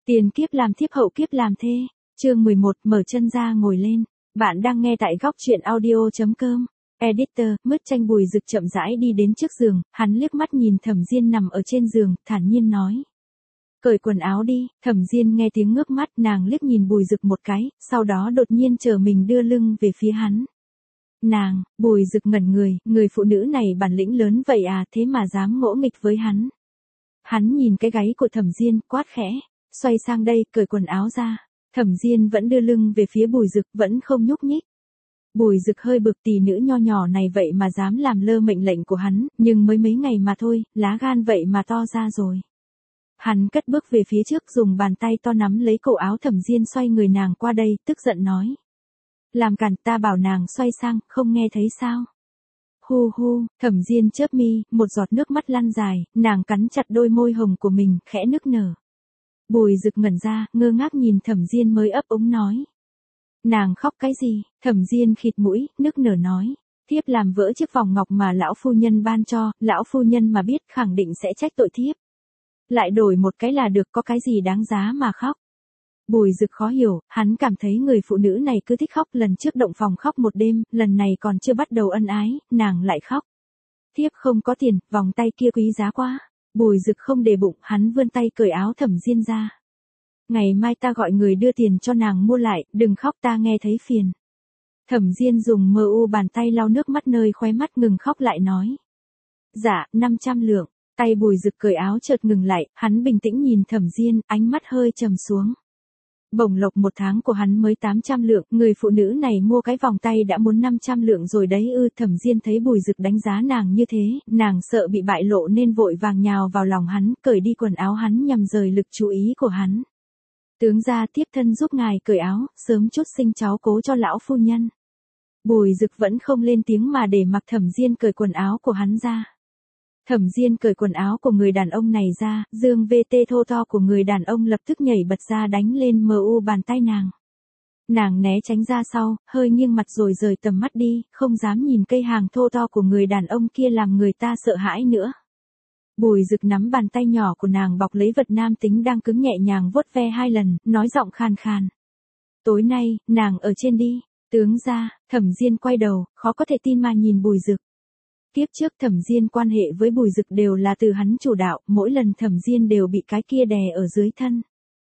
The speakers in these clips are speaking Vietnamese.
Tiền kiếp làm thiếp hậu kiếp làm thê. Chương 11, mở chân ra ngồi lên. Bạn đang nghe tại góc truyện audio.com. Editor, mứt chanh Bùi Dực chậm rãi đi đến trước giường, hắn liếc mắt nhìn Thẩm Diên nằm ở trên giường, thản nhiên nói. Cởi quần áo đi. Thẩm Diên nghe tiếng ngước mắt, nàng liếc nhìn Bùi Dực một cái, sau đó đột nhiên trở mình đưa lưng về phía hắn. Nàng, Bùi Dực ngẩn người phụ nữ này bản lĩnh lớn vậy à, thế mà dám ngỗ nghịch với hắn. Hắn nhìn cái gáy của Thẩm Diên, quát khẽ. Xoay sang đây, cởi quần áo ra. Thẩm Diên vẫn đưa lưng về phía Bùi Dực, vẫn không nhúc nhích. Bùi Dực hơi bực, tỷ nữ nho nhỏ này vậy mà dám làm lơ mệnh lệnh của hắn, nhưng mới mấy ngày mà thôi, lá gan vậy mà to ra rồi. Hắn cất bước về phía trước, dùng bàn tay to nắm lấy cổ áo Thẩm Diên, xoay người nàng qua đây, tức giận nói. Làm cản, ta bảo nàng xoay sang, không nghe thấy sao? Hu hu. Thẩm Diên chớp mi, một giọt nước mắt lăn dài, nàng cắn chặt đôi môi hồng của mình, khẽ nức nở. Bùi Dực ngẩn ra, ngơ ngác nhìn Thẩm Diên mới ấp úng nói. Nàng khóc cái gì? Thẩm Diên khịt mũi, nức nở nói. Thiếp làm vỡ chiếc vòng ngọc mà lão phu nhân ban cho, lão phu nhân mà biết khẳng định sẽ trách tội thiếp. Lại đổi một cái là được, có cái gì đáng giá mà khóc. Bùi Dực khó hiểu, hắn cảm thấy người phụ nữ này cứ thích khóc, lần trước động phòng khóc một đêm, lần này còn chưa bắt đầu ân ái, nàng lại khóc. Thiếp không có tiền, vòng tay kia quý giá quá. Bùi Dực không để bụng, hắn vươn tay cởi áo Thẩm Diên ra. Ngày mai ta gọi người đưa tiền cho nàng mua lại, đừng khóc, ta nghe thấy phiền. Thẩm Diên dùng mờ u bàn tay lau nước mắt nơi khóe mắt, ngừng khóc lại nói. Dạ, 500 lượng. Tay Bùi Dực cởi áo chợt ngừng lại, hắn bình tĩnh nhìn Thẩm Diên, ánh mắt hơi trầm xuống. Bổng lộc một tháng của hắn mới 800 lượng, người phụ nữ này mua cái vòng tay đã muốn 500 lượng rồi đấy ư. Thẩm Diên thấy Bùi Dực đánh giá nàng như thế, nàng sợ bị bại lộ nên vội vàng nhào vào lòng hắn, cởi đi quần áo hắn nhằm rời lực chú ý của hắn. Tướng gia tiếp thân giúp ngài cởi áo, sớm chút sinh cháu cố cho lão phu nhân. Bùi Dực vẫn không lên tiếng mà để mặc Thẩm Diên cởi quần áo của hắn ra. Thẩm Diên cởi quần áo của người đàn ông này ra, dương VT thô to của người đàn ông lập tức nhảy bật ra đánh lên MU bàn tay nàng. Nàng né tránh ra sau, hơi nghiêng mặt rồi rời tầm mắt đi, không dám nhìn cây hàng thô to của người đàn ông kia làm người ta sợ hãi nữa. Bùi Dực nắm bàn tay nhỏ của nàng bọc lấy vật nam tính đang cứng, nhẹ nhàng vuốt ve 2 lần, nói giọng khàn khàn. Tối nay, nàng ở trên đi. Tướng gia. Thẩm Diên quay đầu, khó có thể tin mà nhìn Bùi Dực. Tiếp trước Thẩm Diên quan hệ với Bùi Dực đều là từ hắn chủ đạo, mỗi lần Thẩm Diên đều bị cái kia đè ở dưới thân.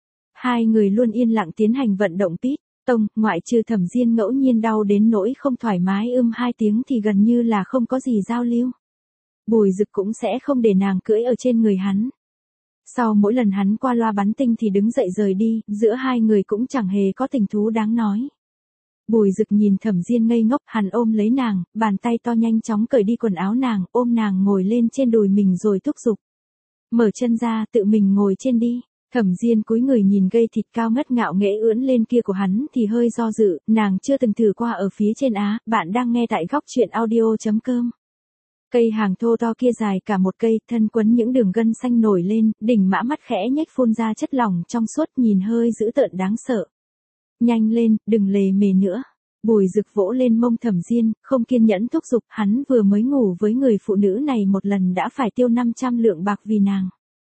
Hai người luôn yên lặng tiến hành vận động pít tông, ngoại trừ Thẩm Diên ngẫu nhiên đau đến nỗi không thoải mái 2 tiếng thì gần như là không có gì giao lưu. Bùi Dực cũng sẽ không để nàng cưỡi ở trên người hắn. Sau mỗi lần hắn qua loa bắn tinh thì đứng dậy rời đi, giữa hai người cũng chẳng hề có tình thú đáng nói. Bùi Dực nhìn Thẩm Diên ngây ngốc, hắn ôm lấy nàng, bàn tay to nhanh chóng cởi đi quần áo nàng, ôm nàng ngồi lên trên đùi mình rồi thúc giục. Mở chân ra, tự mình ngồi trên đi. Thẩm Diên cúi người nhìn gây thịt cao ngất ngạo nghễ ưỡn lên kia của hắn thì hơi do dự, nàng chưa từng thử qua ở phía trên á. Bạn đang nghe tại góc truyện audio.com. Cây hàng thô to kia dài cả một cây, thân quấn những đường gân xanh nổi lên, đỉnh mã mắt khẽ nhếch phun ra chất lỏng trong suốt, nhìn hơi dữ tợn đáng sợ. Nhanh lên, đừng lề mề nữa. Bùi Dực vỗ lên mông Thẩm Diên, không kiên nhẫn thúc giục, hắn vừa mới ngủ với người phụ nữ này một lần đã phải tiêu 500 lượng bạc vì nàng.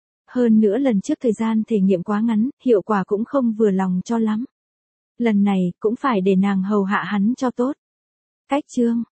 Hơn nữa lần trước thời gian thể nghiệm quá ngắn, hiệu quả cũng không vừa lòng cho lắm. Lần này, cũng phải để nàng hầu hạ hắn cho tốt. Cách chương.